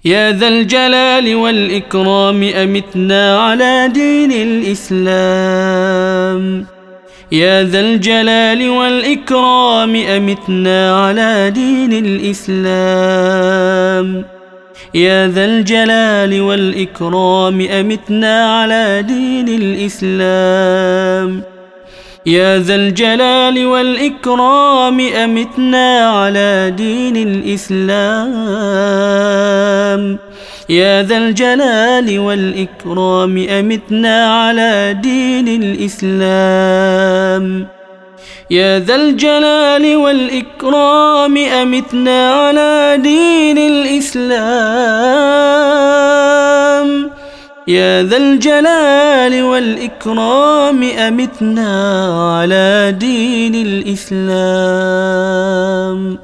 يا ذا الجلال والإكرام أمتنا على دين الإسلام. يا ذا الجلال والإكرام أمتنا على دين الإسلام. يا ذا الجلال والإكرام أمتنا على دين الإسلام. يا ذا الجلال والإكرام أمتنا على دين الإسلام. يا ذا الجلال والإكرام أمتنا على دين الإسلام. يا ذا الجلال والإكرام أمتنا على دين الإسلام. يا ذا الجلال والإكرام أمتنا على دين الإسلام.